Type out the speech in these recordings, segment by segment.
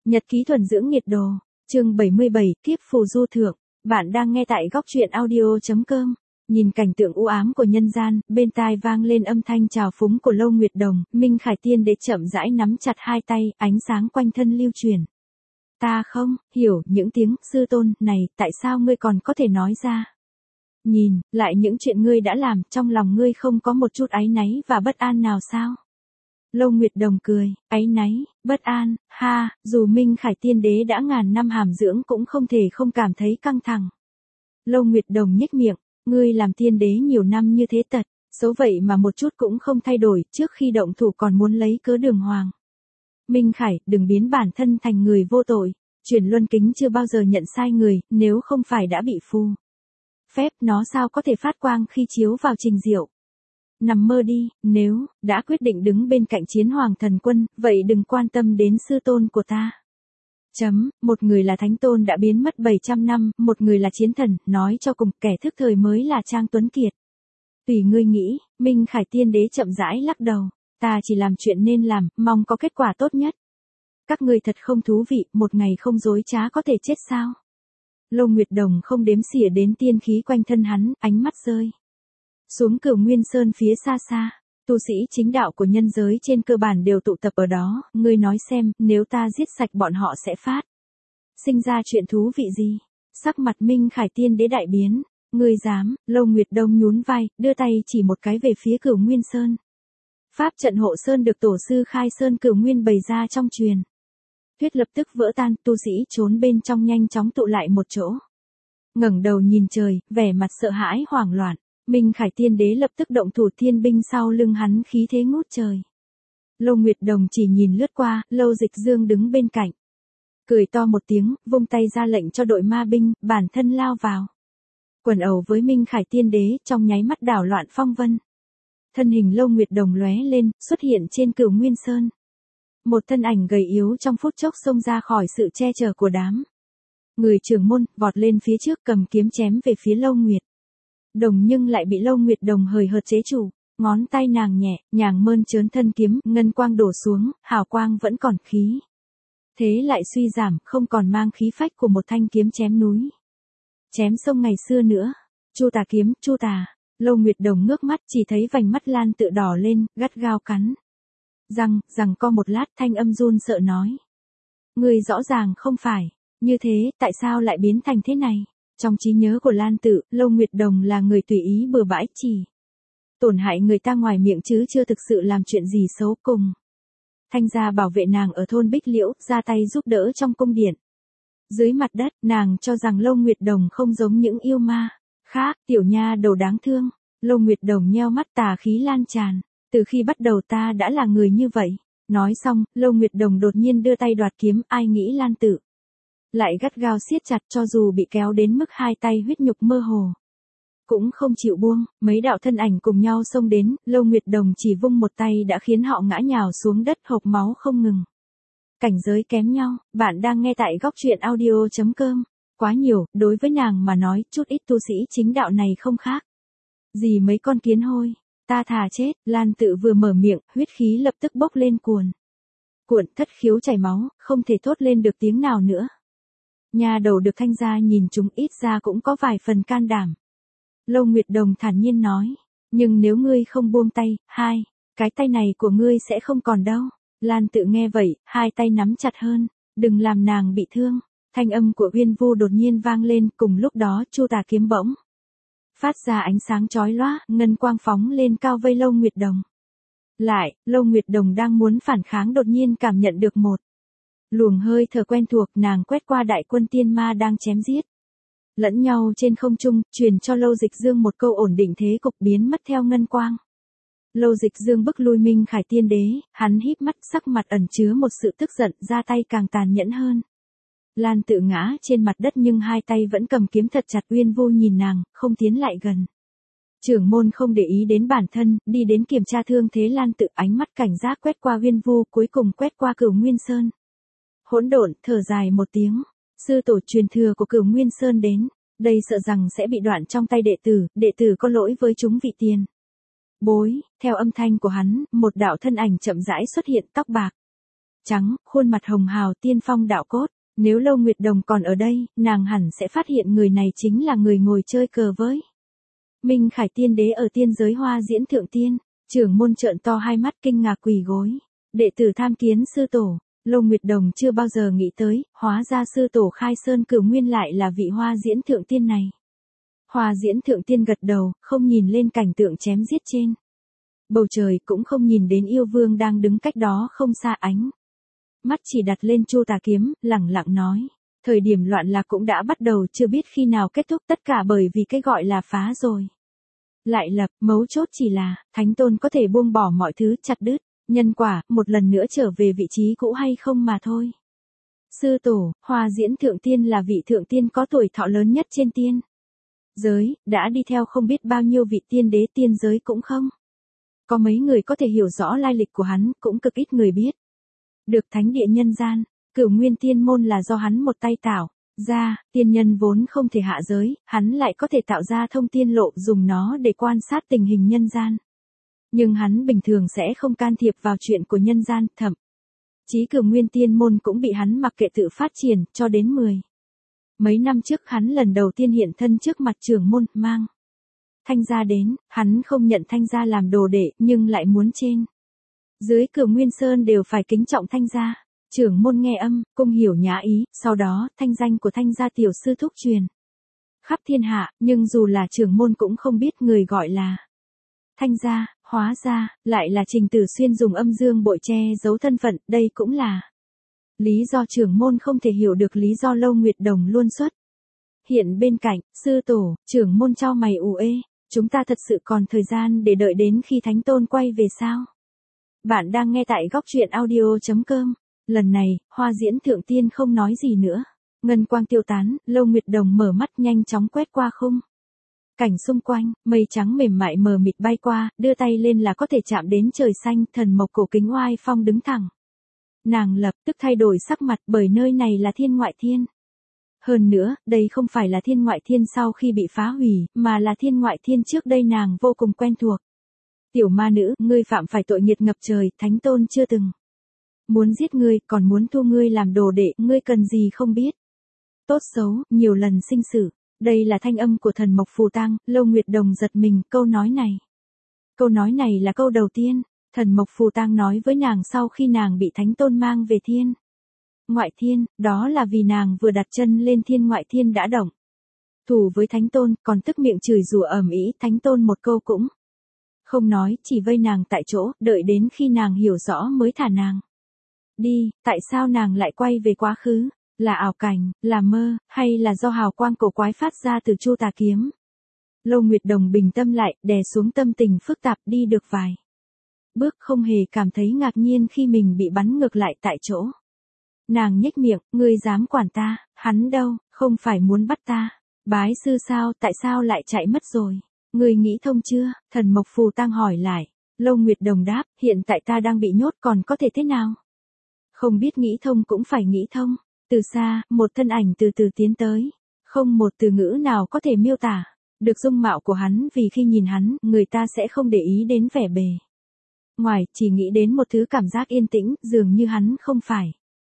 Nhật ký thuần dưỡng nhiệt độ, chương 77, kiếp phù du thượng. Bạn đang nghe tại góc truyện audio.com. Nhìn cảnh tượng u ám của nhân gian, bên tai vang lên âm thanh trào phúng của Lâu Nguyệt Đồng, Minh Khải Tiên Đế chậm rãi nắm chặt hai tay, ánh sáng quanh thân lưu truyền. Ta không hiểu những tiếng sư tôn này, tại sao ngươi còn có thể nói ra? Nhìn lại những chuyện ngươi đã làm, trong lòng ngươi không có một chút áy náy và bất an nào sao? Lâu Nguyệt Đồng cười, áy náy, bất an, ha, dù Minh Khải Tiên Đế đã ngàn năm hàm dưỡng cũng không thể không cảm thấy căng thẳng. Lâu Nguyệt Đồng nhếch miệng, ngươi làm tiên đế nhiều năm như thế tật, xấu vậy mà một chút cũng không thay đổi, trước khi động thủ còn muốn lấy cớ đường hoàng. Minh Khải, đừng biến bản thân thành người vô tội, Truyền Luân Kính chưa bao giờ nhận sai người, nếu không phải đã bị phù phép nó sao có thể phát quang khi chiếu vào Trình Diệu. Nằm mơ đi, nếu đã quyết định đứng bên cạnh Chiến Hoàng Thần Quân, vậy đừng quan tâm đến sư tôn của ta. Một người là thánh tôn đã biến mất 700 năm, một người là chiến thần, nói cho cùng kẻ thức thời mới là Trang Tuấn Kiệt. Tùy ngươi nghĩ, Minh Khải Tiên Đế chậm rãi lắc đầu, ta chỉ làm chuyện nên làm, mong có kết quả tốt nhất. Các ngươi thật không thú vị, một ngày không dối trá có thể chết sao? Lâu Nguyệt Đồng không đếm xỉa đến tiên khí quanh thân hắn, ánh mắt rơi xuống Cửu Nguyên Sơn phía xa xa, tu sĩ chính đạo của nhân giới trên cơ bản đều tụ tập ở đó, ngươi nói xem, nếu ta giết sạch bọn họ sẽ phát sinh ra chuyện thú vị gì? Sắc mặt Minh Khải Tiên Đế đại biến, ngươi dám? Lâu Nguyệt Đông nhún vai, đưa tay chỉ một cái về phía Cửu Nguyên Sơn. Pháp trận hộ sơn được tổ sư Khai Sơn Cửu Nguyên bày ra trong truyền thuyết lập tức vỡ tan, tu sĩ trốn bên trong nhanh chóng tụ lại một chỗ. Ngẩng đầu nhìn trời, vẻ mặt sợ hãi hoảng loạn. Minh Khải Tiên Đế lập tức động thủ, thiên binh sau lưng hắn khí thế ngút trời. Lâu Nguyệt Đồng chỉ nhìn lướt qua, Lâu Dịch Dương đứng bên cạnh. Cười to một tiếng, vung tay ra lệnh cho đội ma binh, bản thân lao vào. Quần ẩu với Minh Khải Tiên Đế, trong nháy mắt đảo loạn phong vân. Thân hình Lâu Nguyệt Đồng lóe lên, xuất hiện trên Cửu Nguyên Sơn. Một thân ảnh gầy yếu trong phút chốc xông ra khỏi sự che chở của đám người trưởng môn, vọt lên phía trước cầm kiếm chém về phía Lâu Nguyệt Đồng, nhưng lại bị Lâu Nguyệt Đồng hời hợt chế chủ, ngón tay nàng nhẹ, nhàng mơn trớn thân kiếm, ngân quang đổ xuống, hào quang vẫn còn khí. Thế lại suy giảm, không còn mang khí phách của một thanh kiếm chém núi. Chém sông ngày xưa nữa. Chu tà kiếm, chu tà. Lâu Nguyệt Đồng ngước mắt chỉ thấy vành mắt Lan Tự đỏ lên, gắt gao cắn rằng co một lát, thanh âm run sợ nói. Ngươi rõ ràng không phải như thế, tại sao lại biến thành thế này? Trong trí nhớ của Lan Tự, Lâu Nguyệt Đồng là người tùy ý bừa bãi, chỉ tổn hại người ta ngoài miệng chứ chưa thực sự làm chuyện gì xấu. Cùng Thanh gia bảo vệ nàng ở thôn Bích Liễu, ra tay giúp đỡ trong cung điện. Dưới mặt đất, nàng cho rằng Lâu Nguyệt Đồng không giống những yêu ma khác, tiểu nha đầu đáng thương. Lâu Nguyệt Đồng nheo mắt, tà khí lan tràn. Từ khi bắt đầu ta đã là người như vậy. Nói xong, Lâu Nguyệt Đồng đột nhiên đưa tay đoạt kiếm, ai nghĩ Lan Tự lại gắt gao siết chặt, cho dù bị kéo đến mức hai tay huyết nhục mơ hồ cũng không chịu buông. Mấy đạo thân ảnh cùng nhau xông đến, Lâu Nguyệt Đồng chỉ vung một tay đã khiến họ ngã nhào xuống đất, hộc máu không ngừng. Cảnh giới kém nhau, bạn đang nghe tại góc truyện audio.com. Quá nhiều, đối với nàng mà nói, chút ít tu sĩ chính đạo này không khác gì mấy con kiến hôi. Ta thà chết. Lan Tự vừa mở miệng, huyết khí lập tức bốc lên cuồn cuộn, thất khiếu chảy máu, không thể thốt lên được tiếng nào nữa. Nhà đầu được Thanh gia nhìn chúng, ít ra cũng có vài phần can đảm. Lâu Nguyệt Đồng thản nhiên nói, nhưng nếu ngươi không buông tay, cái tay này của ngươi sẽ không còn đâu. Lan Tự nghe vậy, hai tay nắm chặt hơn, đừng làm nàng bị thương. Thanh âm của Uyên Vu đột nhiên vang lên, cùng lúc đó chu tà kiếm bỗng phát ra ánh sáng chói lóa, ngân quang phóng lên cao vây Lâu Nguyệt Đồng. Lại, Lâu Nguyệt Đồng đang muốn phản kháng, đột nhiên cảm nhận được một luồng hơi thở quen thuộc, nàng quét qua đại quân tiên ma đang chém giết lẫn nhau trên không trung, truyền cho Lâu Dịch Dương một câu ổn định thế cục, biến mất theo ngân quang. Lâu Dịch Dương bức lui Minh Khải Tiên Đế, hắn híp mắt, sắc mặt ẩn chứa một sự tức giận, ra tay càng tàn nhẫn hơn. Lan Tự ngã trên mặt đất nhưng hai tay vẫn cầm kiếm thật chặt. Uyên Vu nhìn nàng, không tiến lại gần. Trưởng môn không để ý đến bản thân, đi đến kiểm tra thương thế Lan Tự, ánh mắt cảnh giác quét qua Uyên Vu, cuối cùng quét qua Cửu Nguyên Sơn. Hỗn độn thở dài một tiếng, sư tổ truyền thừa của Cửu Nguyên Sơn đến, đây sợ rằng sẽ bị đoạn trong tay đệ tử có lỗi với chúng vị tiền bối. Theo âm thanh của hắn, một đạo thân ảnh chậm rãi xuất hiện, tóc bạc trắng, khuôn mặt hồng hào tiên phong đạo cốt. Nếu Lâu Nguyệt Đồng còn ở đây, nàng hẳn sẽ phát hiện người này chính là người ngồi chơi cờ với Minh Khải Tiên Đế ở tiên giới Hoa Diễn Thượng Tiên. Trưởng môn trợn to hai mắt kinh ngạc quỳ gối. Đệ tử tham kiến sư tổ. Lâu Nguyệt Đồng chưa bao giờ nghĩ tới, hóa ra sư tổ Khai Sơn Cửu Nguyên lại là vị Hoa Diễn Thượng Tiên này. Hoa Diễn Thượng Tiên gật đầu, không nhìn lên cảnh tượng chém giết trên bầu trời, cũng không nhìn đến yêu vương đang đứng cách đó không xa, ánh mắt chỉ đặt lên Chu Tà kiếm, lẳng lặng nói. Thời điểm loạn lạc cũng đã bắt đầu, chưa biết khi nào kết thúc, tất cả bởi vì cái gọi là phá rồi lại lập, mấu chốt chỉ là, Thánh Tôn có thể buông bỏ mọi thứ, chặt đứt nhân quả, một lần nữa trở về vị trí cũ hay không mà thôi. Sư tổ, Hoa Diễn Thượng Tiên là vị thượng tiên có tuổi thọ lớn nhất trên tiên giới, đã đi theo không biết bao nhiêu vị tiên đế, tiên giới cũng không có mấy người có thể hiểu rõ lai lịch của hắn, cũng cực ít người biết được thánh địa nhân gian. Cửu Nguyên Tiên môn là do hắn một tay tạo ra, tiên nhân vốn không thể hạ giới, hắn lại có thể tạo ra thông tiên lộ, dùng nó để quan sát tình hình nhân gian. Nhưng hắn bình thường sẽ không can thiệp vào chuyện của nhân gian, thậm chí Cửu Nguyên Tiên môn cũng bị hắn mặc kệ tự phát triển, cho đến mấy năm trước hắn lần đầu tiên hiện thân trước mặt trưởng môn, mang Thanh Gia đến, hắn không nhận Thanh Gia làm đồ đệ, nhưng lại muốn trên dưới Cửu Nguyên Sơn đều phải kính trọng Thanh Gia. Trưởng môn nghe âm, cung hiểu nhã ý, sau đó, thanh danh của Thanh Gia tiểu sư thúc truyền khắp thiên hạ, nhưng dù là trưởng môn cũng không biết người gọi là Thanh Gia, hóa ra, lại là Trình Tử Xuyên dùng âm dương bội che giấu thân phận, đây cũng là lý do trưởng môn không thể hiểu được lý do Lâu Nguyệt Đồng luôn xuất hiện bên cạnh. Sư tổ, trưởng môn chau mày ù ê, chúng ta thật sự còn thời gian để đợi đến khi Thánh Tôn quay về sao? Bạn đang nghe tại góc truyện audio.com. Lần này, Hoa Diễn Thượng Tiên không nói gì nữa. Ngân quang tiêu tán, Lâu Nguyệt Đồng mở mắt nhanh chóng quét qua khung cảnh xung quanh, mây trắng mềm mại mờ mịt bay qua, đưa tay lên là có thể chạm đến trời xanh, thần mộc cổ kính oai phong đứng thẳng. Nàng lập tức thay đổi sắc mặt, bởi nơi này là thiên ngoại thiên. Hơn nữa, đây không phải là thiên ngoại thiên sau khi bị phá hủy, mà là thiên ngoại thiên trước đây nàng vô cùng quen thuộc. Tiểu ma nữ, ngươi phạm phải tội nghiệt ngập trời, Thánh Tôn chưa từng muốn giết ngươi, còn muốn thu ngươi làm đồ đệ, ngươi cần gì không biết. Tốt xấu, nhiều lần sinh sự. Đây là thanh âm của thần mộc phù tang. Lâu Nguyệt Đồng giật mình, câu nói này là câu đầu tiên thần mộc phù tang nói với nàng sau khi nàng bị Thánh Tôn mang về thiên ngoại thiên, đó là vì nàng vừa đặt chân lên thiên ngoại thiên đã động thủ với Thánh Tôn, còn tức miệng chửi rủa ầm ĩ. Thánh Tôn một câu cũng không nói, chỉ vây nàng tại chỗ, đợi đến khi nàng hiểu rõ mới thả nàng đi. Tại sao nàng lại quay về quá khứ? Là ảo cảnh, là mơ, hay là do hào quang cổ quái phát ra từ Chu Tà kiếm? Lâu Nguyệt Đồng bình tâm lại, đè xuống tâm tình phức tạp, đi được vài bước không hề cảm thấy ngạc nhiên khi mình bị bắn ngược lại tại chỗ. Nàng nhếch miệng, ngươi dám quản ta? Hắn đâu, không phải muốn bắt ta? Bái sư sao, tại sao lại chạy mất rồi? Ngươi nghĩ thông chưa? Thần mộc phù tang hỏi lại. Lâu Nguyệt Đồng đáp, hiện tại ta đang bị nhốt, còn có thể thế nào? Không biết nghĩ thông cũng phải nghĩ thông. Từ xa, một thân ảnh từ từ tiến tới. Không một từ ngữ nào có thể miêu tả được dung mạo của hắn, vì khi nhìn hắn, người ta sẽ không để ý đến vẻ bề ngoài, chỉ nghĩ đến một thứ cảm giác yên tĩnh, dường như hắn không phải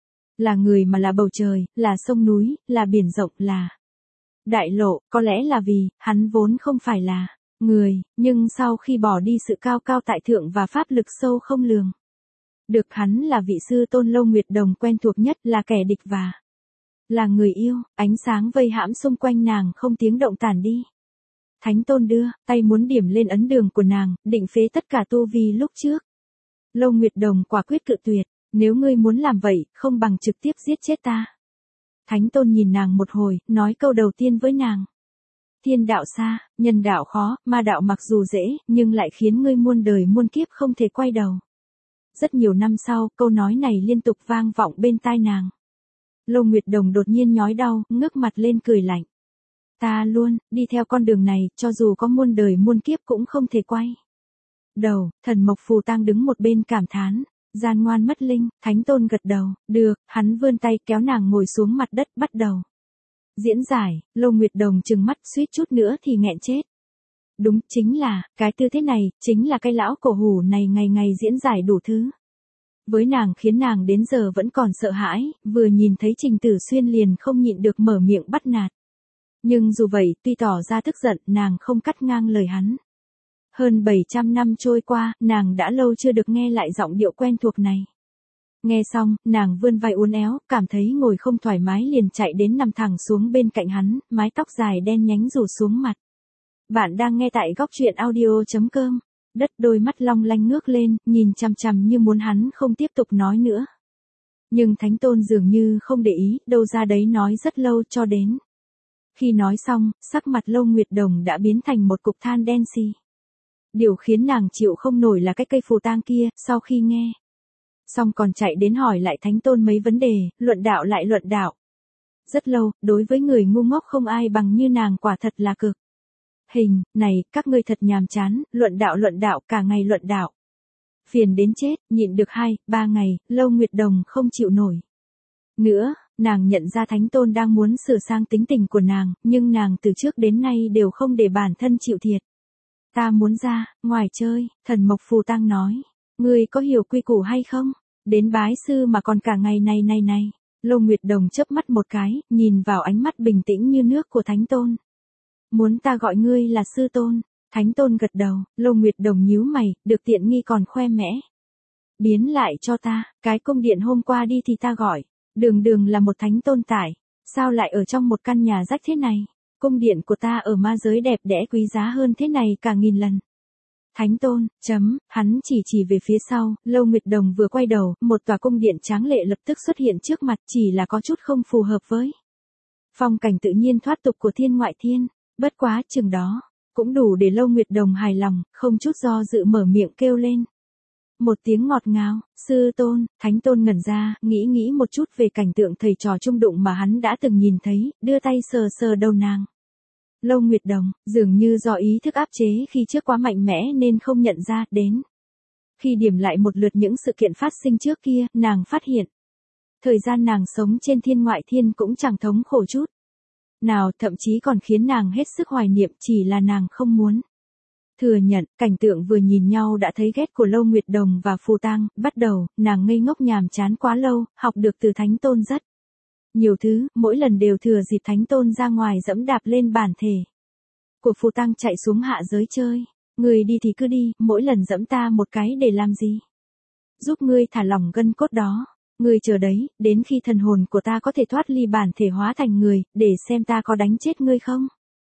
là người mà là bầu trời, là sông núi, là biển rộng, là đại lộ. Có lẽ là vì hắn vốn không phải là người, nhưng sau khi bỏ đi sự cao cao tại thượng và pháp lực sâu không lường được, hắn là vị sư tôn Lâu Nguyệt Đồng quen thuộc nhất, là kẻ địch và là người yêu. Ánh sáng vây hãm xung quanh nàng không tiếng động tản đi. Thánh Tôn đưa tay muốn điểm lên ấn đường của nàng, định phế tất cả tu vi lúc trước. Lâu Nguyệt Đồng quả quyết cự tuyệt. Nếu ngươi muốn làm vậy, không bằng trực tiếp giết chết ta. Thánh Tôn nhìn nàng một hồi, nói câu đầu tiên với nàng. Thiên đạo xa, nhân đạo khó, ma đạo mặc dù dễ, nhưng lại khiến ngươi muôn đời muôn kiếp không thể quay đầu. Rất nhiều năm sau, câu nói này liên tục vang vọng bên tai nàng. Lâu Nguyệt Đồng đột nhiên nhói đau, ngước mặt lên cười lạnh. Ta luôn đi theo con đường này, cho dù có muôn đời muôn kiếp cũng không thể quay đầu. Thần mộc phù tang đứng một bên cảm thán. Gian ngoan mất linh. Thánh Tôn gật đầu. Được. Hắn vươn tay kéo nàng ngồi xuống mặt đất, bắt đầu diễn giải. Lâu Nguyệt Đồng trừng mắt, suýt chút nữa thì nghẹn chết. Đúng, chính là cái tư thế này, chính là cái lão cổ hủ này ngày ngày diễn giải đủ thứ Với nàng khiến nàng đến giờ vẫn còn sợ hãi, vừa nhìn thấy Trình Tử Xuyên liền không nhịn được mở miệng bắt nạt. Nhưng dù vậy, tuy tỏ ra tức giận, nàng không cắt ngang lời hắn. Hơn 700 năm trôi qua, nàng đã lâu chưa được nghe lại giọng điệu quen thuộc này. Nghe xong, nàng vươn vai uốn éo, cảm thấy ngồi không thoải mái liền chạy đến nằm thẳng xuống bên cạnh hắn, mái tóc dài đen nhánh rủ xuống mặt. Bạn đang nghe tại góc truyện audio.com. Đất đôi mắt long lanh ngước lên, nhìn chằm chằm như muốn hắn không tiếp tục nói nữa. Nhưng Thánh Tôn dường như không để ý, đâu ra đấy nói rất lâu cho đến. Khi nói xong, sắc mặt Lâu Nguyệt Đồng đã biến thành một cục than đen xì. Điều khiến nàng chịu không nổi là cái cây phù tang kia, sau khi nghe. Xong còn chạy đến hỏi lại Thánh Tôn mấy vấn đề, luận đạo lại luận đạo. Rất lâu, đối với người ngu ngốc không ai bằng như nàng quả thật là cực. Hình, này, các ngươi thật nhàm chán, luận đạo, cả ngày luận đạo. Phiền đến chết, nhịn được 2-3 ngày, Lâu Nguyệt Đồng không chịu nổi. Nữa, nàng nhận ra Thánh Tôn đang muốn sửa sang tính tình của nàng, nhưng nàng từ trước đến nay đều không để bản thân chịu thiệt. Ta muốn ra, ngoài chơi, Thần Mộc Phù Tang nói. Ngươi có hiểu quy củ hay không? Đến bái sư mà còn cả ngày này. Lâu Nguyệt Đồng chớp mắt một cái, nhìn vào ánh mắt bình tĩnh như nước của Thánh Tôn. Muốn ta gọi ngươi là sư tôn? Thánh Tôn gật đầu, Lâu Nguyệt Đồng nhíu mày, được tiện nghi còn khoe mẽ. Biến lại cho ta, cái cung điện hôm qua đi thì ta gọi. Đường là một thánh tôn tại, sao lại ở trong một căn nhà rách thế này? Cung điện của ta ở ma giới đẹp đẽ quý giá hơn thế này cả nghìn lần. Thánh Tôn, hắn chỉ về phía sau, Lâu Nguyệt Đồng vừa quay đầu, một tòa cung điện tráng lệ lập tức xuất hiện trước mặt, chỉ là có chút không phù hợp với phong cảnh tự nhiên thoát tục của thiên ngoại thiên, bất quá chừng đó, cũng đủ để Lâu Nguyệt Đồng hài lòng, không chút do dự mở miệng kêu lên. Một tiếng ngọt ngào, sư tôn, Thánh Tôn ngẩn ra, nghĩ một chút về cảnh tượng thầy trò chung đụng mà hắn đã từng nhìn thấy, đưa tay sờ đầu nàng. Lâu Nguyệt Đồng, dường như do ý thức áp chế khi trước quá mạnh mẽ nên không nhận ra, đến. Khi điểm lại một lượt những sự kiện phát sinh trước kia, nàng phát hiện. Thời gian nàng sống trên thiên ngoại thiên cũng chẳng thống khổ chút. Nào, thậm chí còn khiến nàng hết sức hoài niệm, chỉ là nàng không muốn. Thừa nhận, cảnh tượng vừa nhìn nhau đã thấy ghét của Lâu Nguyệt Đồng và Phù Tang, bắt đầu, nàng ngây ngốc nhàm chán quá lâu, học được từ Thánh Tôn rất nhiều thứ, mỗi lần đều thừa dịp Thánh Tôn ra ngoài dẫm đạp lên bản thể của Phù Tang chạy xuống hạ giới chơi. Người đi thì cứ đi, mỗi lần dẫm ta một cái để làm gì? Giúp ngươi thả lỏng gân cốt đó. Ngươi chờ đấy, đến khi thần hồn của ta có thể thoát ly bản thể hóa thành người, để xem ta có đánh chết ngươi không?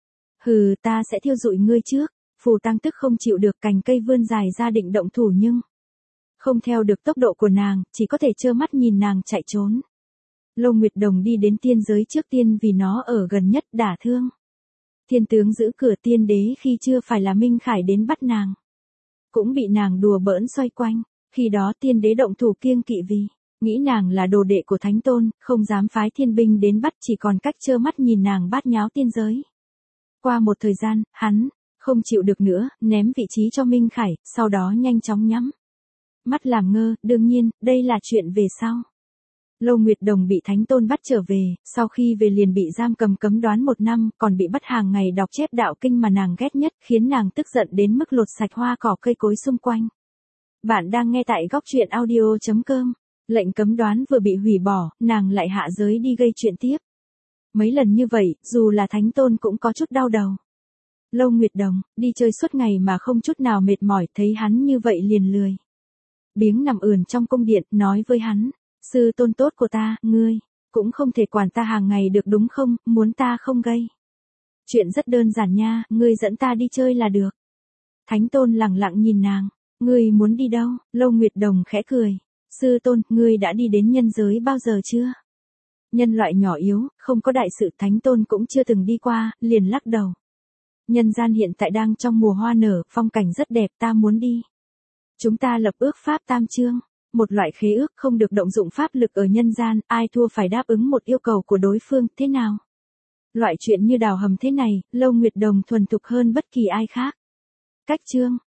Hừ, ta sẽ thiêu rụi ngươi trước. Phù Tang tức không chịu được, cành cây vươn dài ra định động thủ nhưng không theo được tốc độ của nàng, chỉ có thể trơ mắt nhìn nàng chạy trốn. Lâu Nguyệt Đồng đi đến tiên giới trước tiên vì nó ở gần nhất, đả thương. Thiên tướng giữ cửa tiên đế khi chưa phải là Minh Khải đến bắt nàng. Cũng bị nàng đùa bỡn xoay quanh, khi đó tiên đế động thủ kiêng kỵ vì nghĩ nàng là đồ đệ của Thánh Tôn, không dám phái thiên binh đến bắt, chỉ còn cách trơ mắt nhìn nàng bát nháo tiên giới. Qua một thời gian, hắn không chịu được nữa, ném vị trí cho Minh Khải, sau đó nhanh chóng nhắm mắt làm ngơ, đương nhiên, đây là chuyện về sau. Lâu Nguyệt Đồng bị Thánh Tôn bắt trở về, sau khi về liền bị giam cầm cấm đoán 1 năm, còn bị bắt hàng ngày đọc chép đạo kinh mà nàng ghét nhất, khiến nàng tức giận đến mức lột sạch hoa cỏ cây cối xung quanh. Bạn đang nghe tại góc truyện audio.com. Lệnh cấm đoán vừa bị hủy bỏ, nàng lại hạ giới đi gây chuyện tiếp. Mấy lần như vậy, dù là Thánh Tôn cũng có chút đau đầu. Lâu Nguyệt Đồng, đi chơi suốt ngày mà không chút nào mệt mỏi, thấy hắn như vậy liền lười biếng nằm ườn trong cung điện, nói với hắn. Sư tôn tốt của ta, ngươi cũng không thể quản ta hàng ngày được đúng không, muốn ta không gây chuyện rất đơn giản nha, ngươi dẫn ta đi chơi là được. Thánh Tôn lẳng lặng nhìn nàng, ngươi muốn đi đâu? Lâu Nguyệt Đồng khẽ cười. Sư tôn, ngươi đã đi đến nhân giới bao giờ chưa? Nhân loại nhỏ yếu, không có đại sự, Thánh Tôn cũng chưa từng đi qua, liền lắc đầu. Nhân gian hiện tại đang trong mùa hoa nở, phong cảnh rất đẹp, ta muốn đi. Chúng ta lập ước pháp tam chương. Một loại khế ước không được động dụng pháp lực ở nhân gian, ai thua phải đáp ứng một yêu cầu của đối phương, thế nào? Loại chuyện như đào hầm thế này, Lâu Nguyệt Đồng thuần thục hơn bất kỳ ai khác. Cách chương.